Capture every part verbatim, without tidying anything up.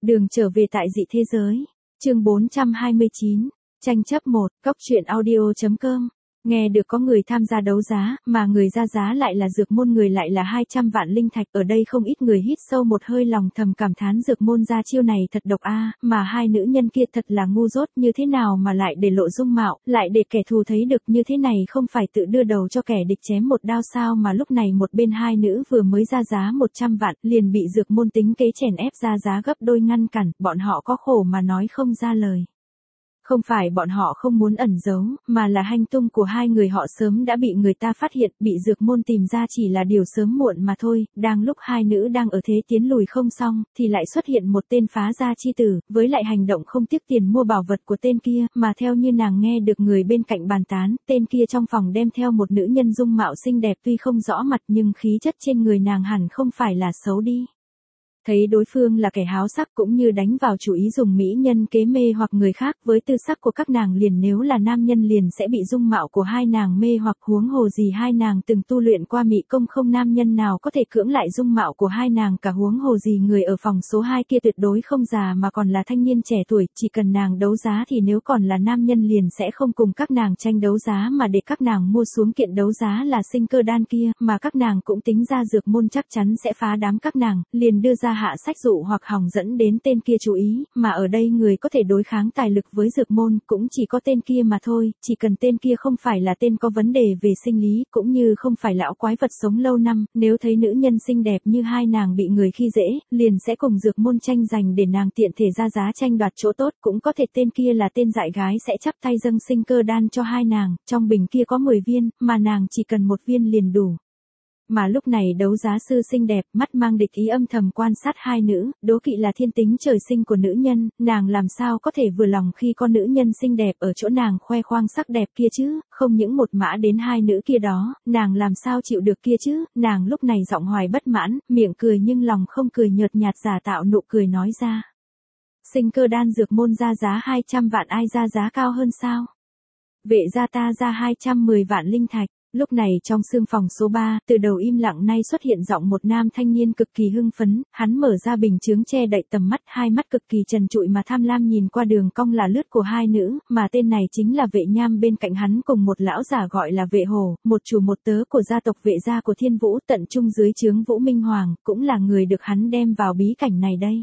Đường trở về tại dị thế giới. Chương bốn trăm hai mươi chín. Tranh chấp một. Cóc truyện audio chấm com. Nghe được có người tham gia đấu giá, mà người ra giá lại là Dược Môn, người lại là hai trăm vạn linh thạch. Ở đây không ít người hít sâu một hơi, lòng thầm cảm thán Dược Môn ra chiêu này thật độc a, mà hai nữ nhân kia thật là ngu dốt, như thế nào mà lại để lộ dung mạo, lại để kẻ thù thấy được như thế này, không phải tự đưa đầu cho kẻ địch chém một đao sao? Mà lúc này một bên hai nữ vừa mới ra giá một trăm vạn, liền bị Dược Môn tính kế chèn ép ra giá gấp đôi ngăn cản, bọn họ có khổ mà nói không ra lời. Không phải bọn họ không muốn ẩn giấu, mà là hành tung của hai người họ sớm đã bị người ta phát hiện, bị Dược Môn tìm ra chỉ là điều sớm muộn mà thôi. Đang lúc hai nữ đang ở thế tiến lùi không xong, thì lại xuất hiện một tên phá gia chi tử, với lại hành động không tiếc tiền mua bảo vật của tên kia, mà theo như nàng nghe được người bên cạnh bàn tán, tên kia trong phòng đem theo một nữ nhân dung mạo xinh đẹp, tuy không rõ mặt nhưng khí chất trên người nàng hẳn không phải là xấu đi. Thấy đối phương là kẻ háo sắc cũng như đánh vào chủ ý dùng mỹ nhân kế mê hoặc người khác, với tư sắc của các nàng liền nếu là nam nhân liền sẽ bị dung mạo của hai nàng mê hoặc, huống hồ gì hai nàng từng tu luyện qua mỹ công, không nam nhân nào có thể cưỡng lại dung mạo của hai nàng cả, huống hồ gì người ở phòng số hai kia tuyệt đối không già mà còn là thanh niên trẻ tuổi, chỉ cần nàng đấu giá thì nếu còn là nam nhân liền sẽ không cùng các nàng tranh đấu giá mà để các nàng mua xuống kiện đấu giá là sinh cơ đan kia, mà các nàng cũng tính ra Dược Môn chắc chắn sẽ phá đám các nàng, liền đưa ra hạ sách dụ hoặc hỏng dẫn đến tên kia chú ý, mà ở đây người có thể đối kháng tài lực với Dược Môn cũng chỉ có tên kia mà thôi, chỉ cần tên kia không phải là tên có vấn đề về sinh lý, cũng như không phải lão quái vật sống lâu năm, nếu thấy nữ nhân xinh đẹp như hai nàng bị người khi dễ, liền sẽ cùng Dược Môn tranh giành để nàng tiện thể ra giá tranh đoạt chỗ tốt, cũng có thể tên kia là tên dại gái sẽ chắp tay dâng sinh cơ đan cho hai nàng, trong bình kia có mười viên, mà nàng chỉ cần một viên liền đủ. Mà lúc này đấu giá sư xinh đẹp, mắt mang địch ý âm thầm quan sát hai nữ, đố kỵ là thiên tính trời sinh của nữ nhân, nàng làm sao có thể vừa lòng khi con nữ nhân xinh đẹp ở chỗ nàng khoe khoang sắc đẹp kia chứ, không những một mã đến hai nữ kia đó, nàng làm sao chịu được kia chứ, nàng lúc này giọng hoài bất mãn, miệng cười nhưng lòng không cười, nhợt nhạt giả tạo nụ cười nói ra. Sinh cơ đan Dược Môn ra giá hai trăm vạn, ai ra giá cao hơn sao? Vệ gia ta ra hai trăm mười vạn linh thạch. Lúc này trong xương phòng số ba, từ đầu im lặng nay xuất hiện giọng một nam thanh niên cực kỳ hưng phấn, hắn mở ra bình chướng che đậy tầm mắt, hai mắt cực kỳ trần trụi mà tham lam nhìn qua đường cong là lướt của hai nữ, mà tên này chính là Vệ Nham, bên cạnh hắn cùng một lão giả gọi là Vệ Hồ, một chủ một tớ của gia tộc Vệ gia của Thiên Vũ, tận trung dưới trướng Vũ Minh Hoàng, cũng là người được hắn đem vào bí cảnh này đây.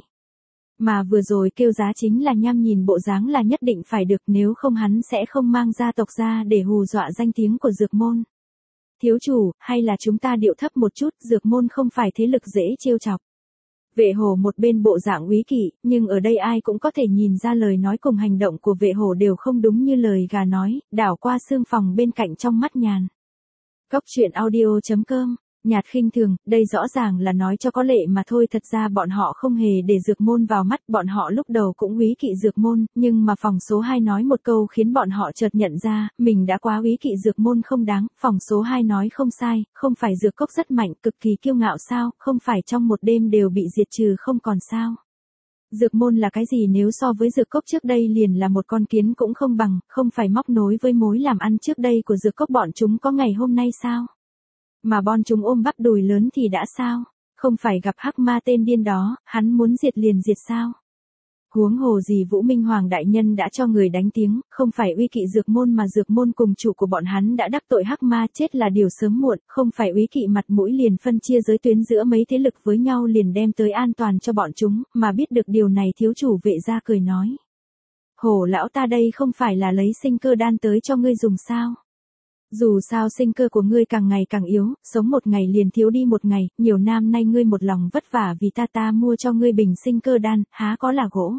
Mà vừa rồi kêu giá chính là Nham, nhìn bộ dáng là nhất định phải được, nếu không hắn sẽ không mang gia tộc ra để hù dọa danh tiếng của Dược Môn. Thiếu chủ, hay là chúng ta điệu thấp một chút, Dược Môn không phải thế lực dễ trêu chọc. Vệ Hồ một bên bộ dạng úy kỵ, nhưng ở đây ai cũng có thể nhìn ra lời nói cùng hành động của Vệ Hồ đều không đúng như lời gà nói, đảo qua xương phòng bên cạnh trong mắt nhàn. Cóc truyện audio chấm com. Nhạt khinh thường, đây rõ ràng là nói cho có lệ mà thôi, thật ra bọn họ không hề để Dược Môn vào mắt, bọn họ lúc đầu cũng úy kỵ Dược Môn, nhưng mà phòng số hai nói một câu khiến bọn họ chợt nhận ra, mình đã quá úy kỵ Dược Môn không đáng, phòng số hai nói không sai, không phải Dược Cốc rất mạnh, cực kỳ kiêu ngạo sao, không phải trong một đêm đều bị diệt trừ không còn sao. Dược Môn là cái gì nếu so với Dược Cốc trước đây liền là một con kiến cũng không bằng, không phải móc nối với mối làm ăn trước đây của Dược Cốc bọn chúng có ngày hôm nay sao? Mà bọn chúng ôm bắp đùi lớn thì đã sao? Không phải gặp hắc ma tên điên đó, hắn muốn diệt liền diệt sao? Huống hồ gì Vũ Minh Hoàng đại nhân đã cho người đánh tiếng, không phải uy kỵ Dược Môn mà Dược Môn cùng chủ của bọn hắn đã đắc tội hắc ma, chết là điều sớm muộn, không phải úy kỵ mặt mũi liền phân chia giới tuyến giữa mấy thế lực với nhau liền đem tới an toàn cho bọn chúng, mà biết được điều này thiếu chủ Vệ gia cười nói. Hổ lão ta đây không phải là lấy sinh cơ đan tới cho ngươi dùng sao? Dù sao sinh cơ của ngươi càng ngày càng yếu, sống một ngày liền thiếu đi một ngày, nhiều năm nay ngươi một lòng vất vả vì ta ta mua cho ngươi bình sinh cơ đan, há có là gỗ.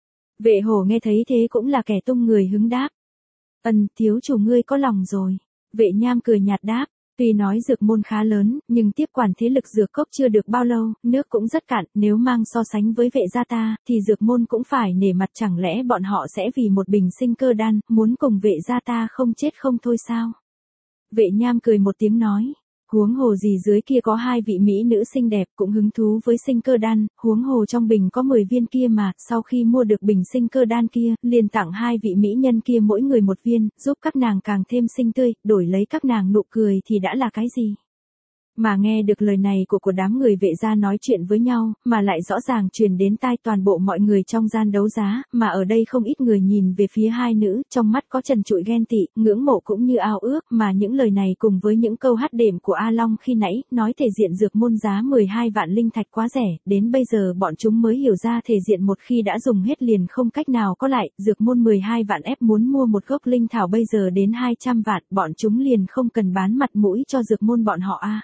Vệ Hổ nghe thấy thế cũng là kẻ tung người hứng đáp. Ân, thiếu chủ ngươi có lòng rồi. Vệ Nham cười nhạt đáp, tuy nói Dược Môn khá lớn, nhưng tiếp quản thế lực Dược Cốc chưa được bao lâu, nước cũng rất cạn, nếu mang so sánh với Vệ gia ta, thì Dược Môn cũng phải nể mặt, chẳng lẽ bọn họ sẽ vì một bình sinh cơ đan, muốn cùng Vệ gia ta không chết không thôi sao? Vệ Nham cười một tiếng nói, huống hồ gì dưới kia có hai vị mỹ nữ xinh đẹp cũng hứng thú với sinh cơ đan, huống hồ trong bình có mười viên kia mà, sau khi mua được bình sinh cơ đan kia, liền tặng hai vị mỹ nhân kia mỗi người một viên, giúp các nàng càng thêm xinh tươi, đổi lấy các nàng nụ cười thì đã là cái gì? Mà nghe được lời này của của đám người vệ gia nói chuyện với nhau, mà lại rõ ràng truyền đến tai toàn bộ mọi người trong gian đấu giá, mà ở đây không ít người nhìn về phía hai nữ, trong mắt có trần trụi ghen tị, ngưỡng mộ cũng như ao ước, mà những lời này cùng với những câu hát đệm của A Long khi nãy, nói thể diện dược môn giá mười hai vạn linh thạch quá rẻ, đến bây giờ bọn chúng mới hiểu ra thể diện một khi đã dùng hết liền không cách nào có lại, dược môn mười hai vạn ép muốn mua một gốc linh thảo bây giờ đến hai trăm vạn, bọn chúng liền không cần bán mặt mũi cho dược môn bọn họ a.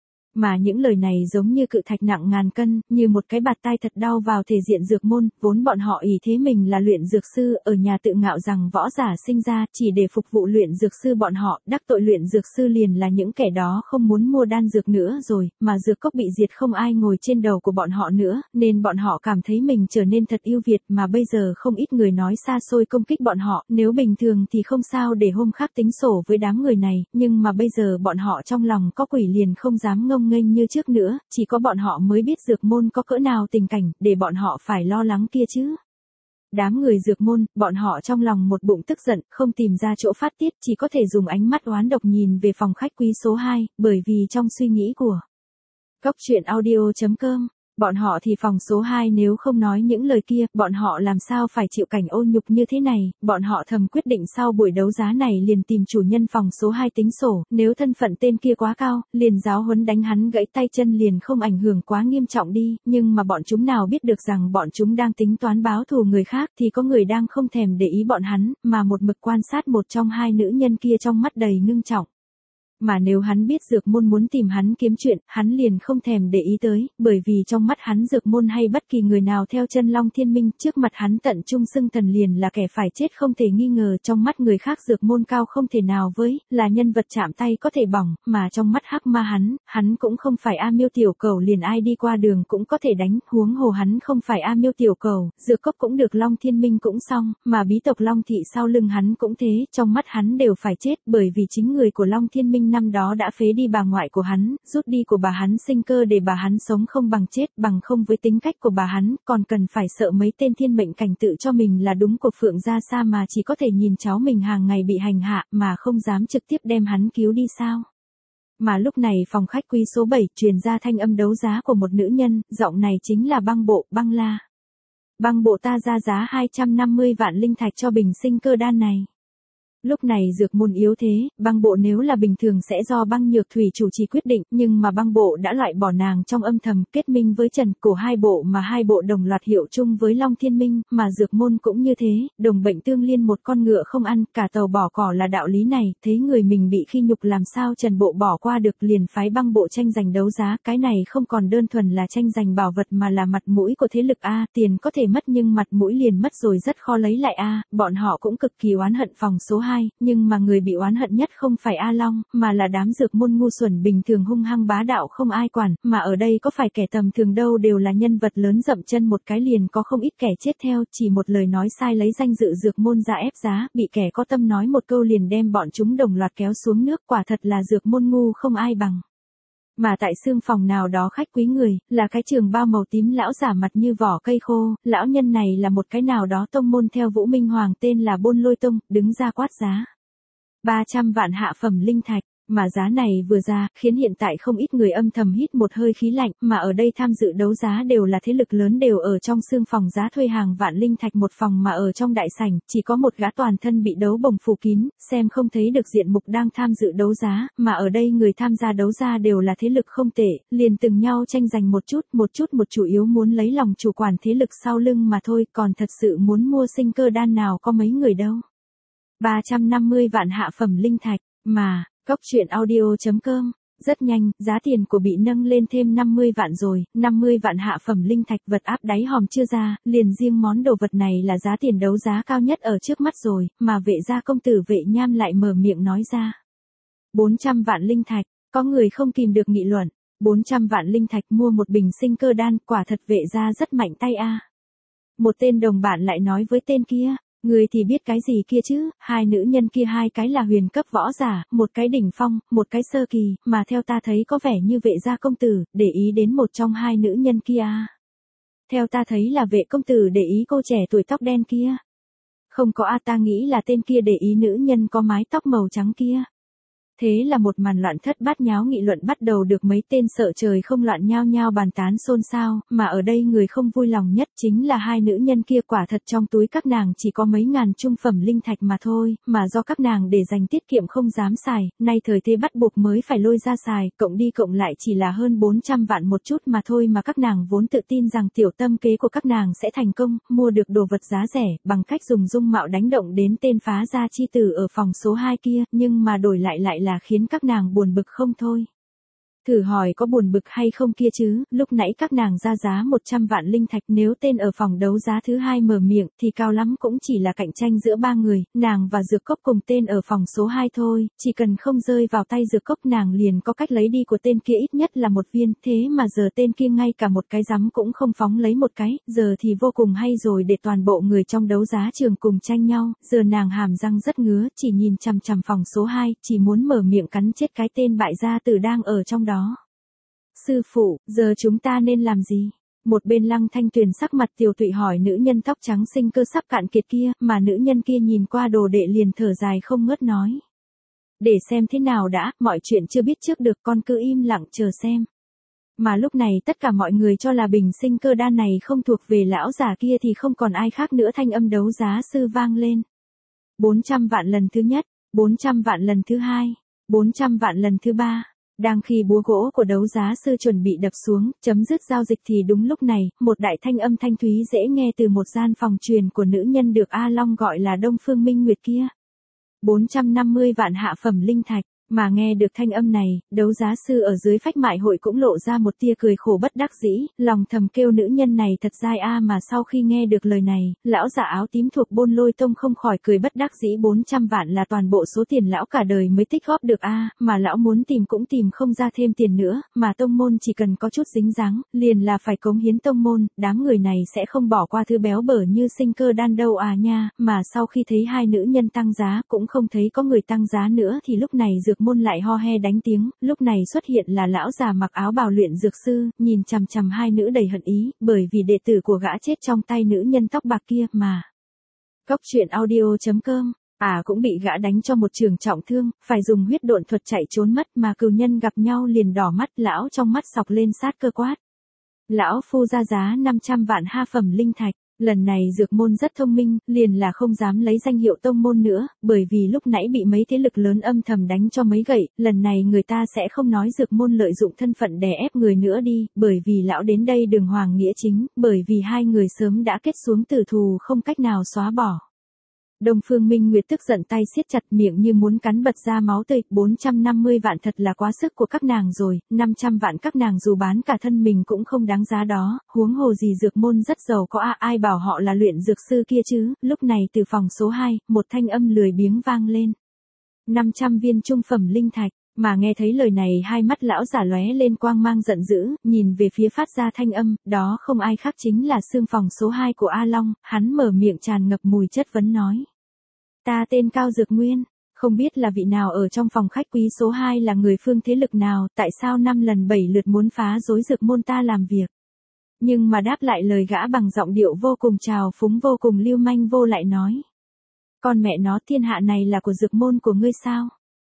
Mà những lời này giống như cự thạch nặng ngàn cân, như một cái bạt tai thật đau vào thể diện dược môn, vốn bọn họ ỷ thế mình là luyện dược sư, ở nhà tự ngạo rằng võ giả sinh ra chỉ để phục vụ luyện dược sư bọn họ, đắc tội luyện dược sư liền là những kẻ đó không muốn mua đan dược nữa rồi, mà dược cốc bị diệt không ai ngồi trên đầu của bọn họ nữa, nên bọn họ cảm thấy mình trở nên thật yêu Việt, mà bây giờ không ít người nói xa xôi công kích bọn họ, nếu bình thường thì không sao để hôm khác tính sổ với đám người này, nhưng mà bây giờ bọn họ trong lòng có quỷ liền không dám ngông nghênh như trước nữa, chỉ có bọn họ mới biết dược môn có cỡ nào tình cảnh, để bọn họ phải lo lắng kia chứ. Đám người dược môn, bọn họ trong lòng một bụng tức giận, không tìm ra chỗ phát tiết, chỉ có thể dùng ánh mắt oán độc nhìn về phòng khách quý số hai, bởi vì trong suy nghĩ của Cốc truyện audio chấm com, bọn họ thì phòng số hai nếu không nói những lời kia, bọn họ làm sao phải chịu cảnh ô nhục như thế này, bọn họ thầm quyết định sau buổi đấu giá này liền tìm chủ nhân phòng số hai tính sổ, nếu thân phận tên kia quá cao, liền giáo huấn đánh hắn gãy tay chân liền không ảnh hưởng quá nghiêm trọng đi, nhưng mà bọn chúng nào biết được rằng bọn chúng đang tính toán báo thù người khác thì có người đang không thèm để ý bọn hắn, mà một mực quan sát một trong hai nữ nhân kia trong mắt đầy ngưng trọng. Mà nếu hắn biết dược môn muốn tìm hắn kiếm chuyện, hắn liền không thèm để ý tới, bởi vì trong mắt hắn dược môn hay bất kỳ người nào theo chân Long Thiên Minh, trước mặt hắn tận trung xưng thần liền là kẻ phải chết không thể nghi ngờ, trong mắt người khác dược môn cao không thể nào với, là nhân vật chạm tay có thể bỏng, mà trong mắt hắc ma hắn, hắn cũng không phải A Miêu tiểu cầu liền ai đi qua đường cũng có thể đánh, huống hồ hắn không phải A Miêu tiểu cầu, dược cốc cũng được Long Thiên Minh cũng xong, mà bí tộc Long thị sau lưng hắn cũng thế, trong mắt hắn đều phải chết, bởi vì chính người của Long Thiên Minh năm đó đã phế đi bà ngoại của hắn, rút đi của bà hắn sinh cơ để bà hắn sống không bằng chết, bằng không với tính cách của bà hắn, còn cần phải sợ mấy tên thiên mệnh cảnh tự cho mình là đúng của Phượng gia xa mà chỉ có thể nhìn cháu mình hàng ngày bị hành hạ mà không dám trực tiếp đem hắn cứu đi sao. Mà lúc này phòng khách quý số bảy truyền ra thanh âm đấu giá của một nữ nhân, giọng này chính là Băng Bộ, Băng La. Băng Bộ ta ra giá hai trăm năm mươi vạn linh thạch cho bình sinh cơ đan này. Lúc này dược môn yếu thế, Băng Bộ nếu là bình thường sẽ do Băng Nhược Thủy chủ trì quyết định, nhưng mà Băng Bộ đã loại bỏ nàng trong âm thầm, kết minh với Trần Cổ hai bộ mà hai bộ đồng loạt hiệu chung với Long Thiên Minh, mà dược môn cũng như thế, đồng bệnh tương liên một con ngựa không ăn, cả tàu bỏ cỏ là đạo lý này, thấy người mình bị khi nhục làm sao Trần Bộ bỏ qua được liền phái Băng Bộ tranh giành đấu giá, cái này không còn đơn thuần là tranh giành bảo vật mà là mặt mũi của thế lực a, tiền có thể mất nhưng mặt mũi liền mất rồi rất khó lấy lại a, bọn họ cũng cực kỳ oán hận phòng số hai. Nhưng mà người bị oán hận nhất không phải A Long, mà là đám dược môn ngu xuẩn bình thường hung hăng bá đạo không ai quản, mà ở đây có phải kẻ tầm thường đâu đều là nhân vật lớn dậm chân một cái liền có không ít kẻ chết theo, chỉ một lời nói sai lấy danh dự dược môn ra ép giá, bị kẻ có tâm nói một câu liền đem bọn chúng đồng loạt kéo xuống nước, quả thật là dược môn ngu không ai bằng. Mà tại xương phòng nào đó khách quý người, là cái trường bao màu tím lão giả mặt như vỏ cây khô, lão nhân này là một cái nào đó tông môn theo Vũ Minh Hoàng tên là Bôn Lôi Tông, đứng ra quát giá. ba trăm vạn hạ phẩm linh thạch. Mà giá này vừa ra, khiến hiện tại không ít người âm thầm hít một hơi khí lạnh, mà ở đây tham dự đấu giá đều là thế lực lớn đều ở trong xương phòng giá thuê hàng vạn linh thạch một phòng mà ở trong đại sảnh, chỉ có một gã toàn thân bị đấu bồng phủ kín, xem không thấy được diện mục đang tham dự đấu giá, mà ở đây người tham gia đấu giá đều là thế lực không tệ, liền từng nhau tranh giành một chút, một chút một chủ yếu muốn lấy lòng chủ quản thế lực sau lưng mà thôi, còn thật sự muốn mua sinh cơ đan nào có mấy người đâu. ba trăm năm mươi vạn hạ phẩm linh thạch, mà Cốc truyện audio chấm com, rất nhanh, giá tiền của bị nâng lên thêm năm mươi vạn rồi, năm mươi vạn hạ phẩm linh thạch vật áp đáy hòm chưa ra, liền riêng món đồ vật này là giá tiền đấu giá cao nhất ở trước mắt rồi, mà vệ gia công tử Vệ Nham lại mở miệng nói ra. bốn trăm vạn linh thạch, có người không kìm được nghị luận, bốn trăm vạn linh thạch mua một bình sinh cơ đan, quả thật Vệ gia rất mạnh tay a. Một tên đồng bạn lại nói với tên kia. Người thì biết cái gì kia chứ, hai nữ nhân kia hai cái là huyền cấp võ giả, một cái đỉnh phong, một cái sơ kỳ, mà theo ta thấy có vẻ như Vệ gia công tử, để ý đến một trong hai nữ nhân kia. Theo ta thấy là Vệ công tử để ý cô trẻ tuổi tóc đen kia. Không có a, ta nghĩ là tên kia để ý nữ nhân có mái tóc màu trắng kia. Thế là một màn loạn thất bát nháo nghị luận bắt đầu được mấy tên sợ trời không loạn nhao nhao bàn tán xôn xao, mà ở đây người không vui lòng nhất chính là hai nữ nhân kia. Quả thật trong túi các nàng chỉ có mấy ngàn trung phẩm linh thạch mà thôi, mà do các nàng để dành tiết kiệm không dám xài, nay thời thế bắt buộc mới phải lôi ra xài, cộng đi cộng lại chỉ là hơn bốn trăm vạn một chút mà thôi, mà các nàng vốn tự tin rằng tiểu tâm kế của các nàng sẽ thành công, mua được đồ vật giá rẻ, bằng cách dùng dung mạo đánh động đến tên phá gia chi tử ở phòng số hai kia, nhưng mà đổi lại lại là khiến các nàng buồn bực không thôi. Thử hỏi có buồn bực hay không kia chứ, lúc nãy các nàng ra giá một trăm vạn linh thạch, nếu tên ở phòng đấu giá thứ hai mở miệng thì cao lắm cũng chỉ là cạnh tranh giữa ba người, nàng và Dược Cốc cùng tên ở phòng số hai thôi, chỉ cần không rơi vào tay Dược Cốc nàng liền có cách lấy đi của tên kia ít nhất là một viên, thế mà giờ tên kia ngay cả một cái rắm cũng không phóng lấy một cái, giờ thì vô cùng hay rồi, để toàn bộ người trong đấu giá trường cùng tranh nhau, giờ nàng hàm răng rất ngứa, chỉ nhìn chằm chằm phòng số hai, chỉ muốn mở miệng cắn chết cái tên bại gia tử đang ở trong đó. Sư phụ, giờ chúng ta nên làm gì? Một bên Lăng Thanh Tuyền sắc mặt tiều tụy hỏi nữ nhân tóc trắng sinh cơ sắp cạn kiệt kia, mà nữ nhân kia nhìn qua đồ đệ liền thở dài không ngớt nói. Để xem thế nào đã, mọi chuyện chưa biết trước được, con cứ im lặng chờ xem. Mà lúc này tất cả mọi người cho là bình sinh cơ đan này không thuộc về lão già kia thì không còn ai khác nữa. Thanh âm đấu giá sư vang lên. bốn trăm vạn lần thứ nhất, bốn trăm vạn lần thứ hai, bốn trăm vạn lần thứ ba. Đang khi búa gỗ của đấu giá sư chuẩn bị đập xuống, chấm dứt giao dịch thì đúng lúc này, một đại thanh âm thanh thúy dễ nghe từ một gian phòng truyền của nữ nhân được A Long gọi là Đông Phương Minh Nguyệt kia. bốn trăm năm mươi vạn hạ phẩm linh thạch. Mà nghe được thanh âm này, đấu giá sư ở dưới phách mại hội cũng lộ ra một tia cười khổ bất đắc dĩ, lòng thầm kêu nữ nhân này thật dai a. Mà sau khi nghe được lời này, lão giả áo tím thuộc Bôn Lôi Tông không khỏi cười bất đắc dĩ. Bốn trăm vạn là toàn bộ số tiền lão cả đời mới tích góp được a, mà lão muốn tìm cũng tìm không ra thêm tiền nữa, mà tông môn chỉ cần có chút dính dáng, liền là phải cống hiến tông môn, đám người này sẽ không bỏ qua thứ béo bở như sinh cơ đan đâu à nha. Mà sau khi thấy hai nữ nhân tăng giá cũng không thấy có người tăng giá nữa thì lúc này Dược Môn lại ho he đánh tiếng, lúc này xuất hiện là lão già mặc áo bào luyện dược sư, nhìn chằm chằm hai nữ đầy hận ý, bởi vì đệ tử của gã chết trong tay nữ nhân tóc bạc kia mà. Cốc truyện audio chấm com, à cũng bị gã đánh cho một trường trọng thương, phải dùng huyết độn thuật chạy trốn mất, mà cừu nhân gặp nhau liền đỏ mắt, lão trong mắt sọc lên sát cơ quát. Lão phu ra giá năm trăm vạn ha phẩm linh thạch. Lần này Dược Môn rất thông minh, liền là không dám lấy danh hiệu tông môn nữa, bởi vì lúc nãy bị mấy thế lực lớn âm thầm đánh cho mấy gậy, lần này người ta sẽ không nói Dược Môn lợi dụng thân phận đè ép người nữa đi, bởi vì lão đến đây đường hoàng nghĩa chính, bởi vì hai người sớm đã kết xuống tử thù không cách nào xóa bỏ. Đông Phương Minh Nguyệt tức giận tay siết chặt, miệng như muốn cắn bật ra máu tươi. Bốn trăm năm mươi vạn thật là quá sức của các nàng rồi, năm trăm vạn các nàng dù bán cả thân mình cũng không đáng giá đó, huống hồ gì Dược Môn rất giàu có à, ai bảo họ là luyện dược sư kia chứ. Lúc này từ phòng số hai, một thanh âm lười biếng vang lên. năm trăm viên trung phẩm linh thạch. Mà nghe thấy lời này hai mắt lão giả lóe lên quang mang giận dữ, nhìn về phía phát ra thanh âm, đó không ai khác chính là xương phòng số hai của A Long, hắn mở miệng tràn ngập mùi chất vấn nói. Ta tên Cao Dược Nguyên, không biết là vị nào ở trong phòng khách quý số hai là người phương thế lực nào, tại sao năm lần bảy lượt muốn phá rối Dược Môn ta làm việc. Nhưng mà đáp lại lời gã bằng giọng điệu vô cùng trào phúng vô cùng lưu manh vô lại nói. Con mẹ nó, thiên hạ này là của Dược Môn của ngươi sao?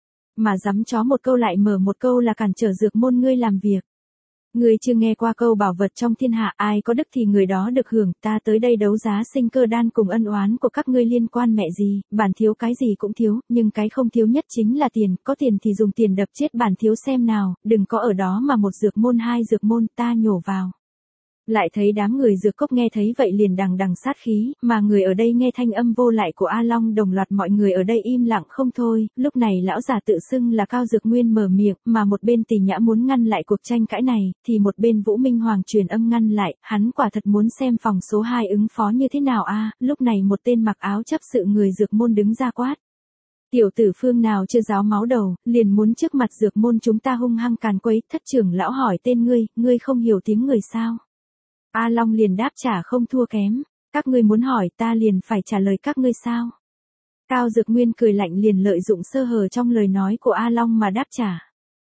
Mà dám chó một câu lại mở một câu là cản trở Dược Môn ngươi làm việc. Ngươi chưa nghe qua câu bảo vật trong thiên hạ, ai có đức thì người đó được hưởng, ta tới đây đấu giá sinh cơ đan cùng ân oán của các ngươi liên quan mẹ gì, bản thiếu cái gì cũng thiếu, nhưng cái không thiếu nhất chính là tiền, có tiền thì dùng tiền đập chết bản thiếu xem nào, đừng có ở đó mà một Dược Môn hai Dược Môn ta nhổ vào. Lại thấy đám người Dược Cốc nghe thấy vậy liền đằng đằng sát khí, mà người ở đây nghe thanh âm vô lại của A Long đồng loạt mọi người ở đây im lặng không thôi. Lúc này lão già tự xưng là Cao Dược Nguyên mở miệng, mà một bên Tỳ Nhã muốn ngăn lại cuộc tranh cãi này, thì một bên Vũ Minh Hoàng truyền âm ngăn lại, hắn quả thật muốn xem phòng số hai ứng phó như thế nào a. Lúc này một tên mặc áo chấp sự người Dược Môn đứng ra quát. Tiểu tử phương nào chưa ráo máu đầu, liền muốn trước mặt Dược Môn chúng ta hung hăng càn quấy. Thất trưởng lão hỏi tên ngươi, ngươi không hiểu tiếng người sao? A Long liền đáp trả không thua kém, các ngươi muốn hỏi ta liền phải trả lời các ngươi sao? Cao Dược Nguyên cười lạnh liền lợi dụng sơ hở trong lời nói của A Long mà đáp trả.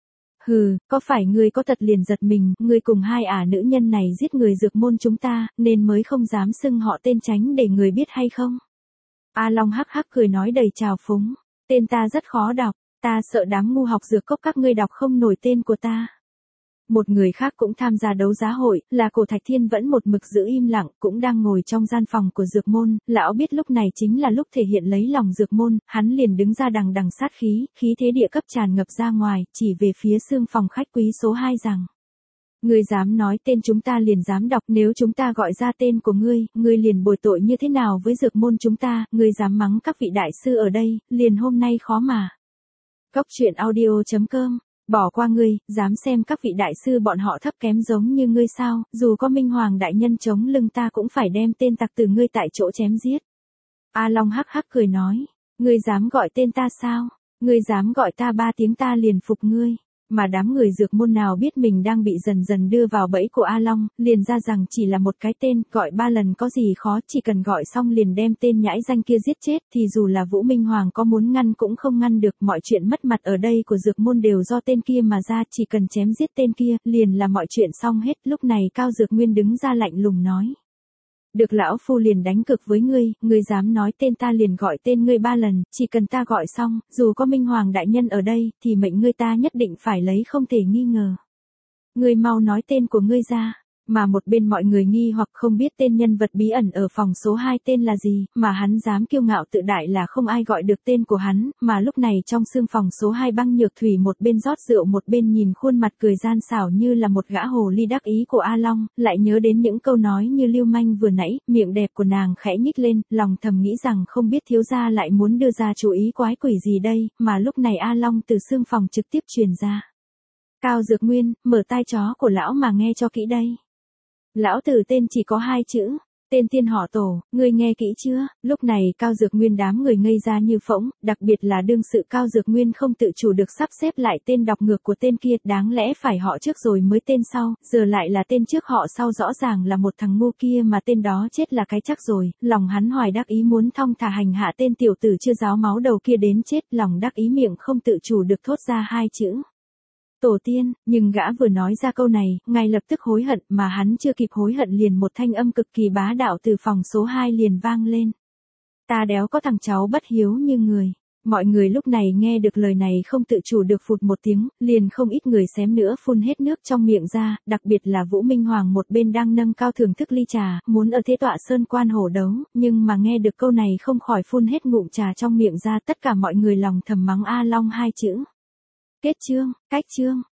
Hừ, có phải ngươi có tật liền giật mình, ngươi cùng hai ả nữ nhân này giết người Dược Môn chúng ta, nên mới không dám xưng họ tên tránh để người biết hay không? A Long hắc hắc cười nói đầy trào phúng, tên ta rất khó đọc, Ta sợ đám ngu học dược cốc các ngươi đọc không nổi tên của ta. Một người khác cũng tham gia đấu giá hội, là Cổ Thạch Thiên vẫn một mực giữ im lặng, cũng đang ngồi trong gian phòng của dược môn, lão biết lúc này chính là lúc thể hiện lấy lòng dược môn, hắn liền đứng ra đằng đằng sát khí, khí thế địa cấp tràn ngập ra ngoài, chỉ về phía xương phòng khách quý số hai rằng. Ngươi dám nói tên chúng ta liền dám đọc, nếu chúng ta gọi ra tên của ngươi, ngươi liền bồi tội như thế nào với dược môn chúng ta, ngươi dám mắng các vị đại sư ở đây, liền hôm nay khó mà. Cốc truyện audio chấm com Bỏ qua ngươi, dám xem các vị đại sư bọn họ thấp kém giống như ngươi sao, dù có Minh Hoàng đại nhân chống lưng ta cũng phải đem tên tặc từ ngươi tại chỗ chém giết. A Long hắc hắc cười nói, ngươi dám gọi tên ta sao, ngươi dám gọi ta ba tiếng ta liền phục ngươi. Mà đám người dược môn nào biết mình đang bị dần dần đưa vào bẫy của A Long, liền ra rằng chỉ là một cái tên, gọi ba lần có gì khó, chỉ cần gọi xong liền đem tên nhãi danh kia giết chết, thì dù là Vũ Minh Hoàng có muốn ngăn cũng không ngăn được, mọi chuyện mất mặt ở đây của dược môn đều do tên kia mà ra, chỉ cần chém giết tên kia, liền là mọi chuyện xong hết. Lúc này Cao Dược Nguyên đứng ra lạnh lùng nói. Được lão phu liền đánh cực với ngươi, ngươi dám nói tên ta liền gọi tên ngươi ba lần, chỉ cần ta gọi xong, dù có Minh Hoàng đại nhân ở đây, thì mệnh ngươi ta nhất định phải lấy không thể nghi ngờ. Ngươi mau nói tên của ngươi ra, mà một bên mọi người nghi hoặc không biết tên nhân vật bí ẩn ở phòng số hai tên là gì, mà hắn dám kiêu ngạo tự đại là không ai gọi được tên của hắn, mà lúc này trong xương phòng số hai Băng Nhược Thủy một bên rót rượu một bên nhìn khuôn mặt cười gian xảo như là một gã hồ ly đắc ý của A Long, lại nhớ đến những câu nói như lưu manh vừa nãy, miệng đẹp của nàng khẽ nhích lên, lòng thầm nghĩ rằng không biết thiếu gia lại muốn đưa ra chủ ý quái quỷ gì đây, mà lúc này A Long từ xương phòng trực tiếp truyền ra. Cao Dược Nguyên, mở tai chó của lão mà nghe cho kỹ đây. Lão tử tên chỉ có hai chữ, tên tiên họ Tổ, ngươi nghe kỹ chưa? Lúc này Cao Dược Nguyên đám người ngây ra như phỗng, đặc biệt là đương sự Cao Dược Nguyên không tự chủ được sắp xếp lại tên đọc ngược của tên kia, đáng lẽ phải họ trước rồi mới tên sau, giờ lại là tên trước họ sau, rõ ràng là một thằng ngu kia mà tên đó chết là cái chắc rồi, lòng hắn hoài đắc ý muốn thong thả hành hạ tên tiểu tử chưa ráo máu đầu kia đến chết, lòng đắc ý miệng không tự chủ được thốt ra hai chữ. Tổ tiên, nhưng gã vừa nói ra câu này, ngay lập tức hối hận, mà hắn chưa kịp hối hận liền một thanh âm cực kỳ bá đạo từ phòng số hai liền vang lên. Ta đéo có thằng cháu bất hiếu như người. Mọi người lúc này nghe được lời này không tự chủ được phụt một tiếng, liền không ít người xém nữa phun hết nước trong miệng ra, đặc biệt là Vũ Minh Hoàng một bên đang nâng cao thưởng thức ly trà, muốn ở thế tọa sơn quan hổ đấu, nhưng mà nghe được câu này không khỏi phun hết ngụm trà trong miệng ra, tất cả mọi người lòng thầm mắng A Long hai chữ. Kết chương, cách chương.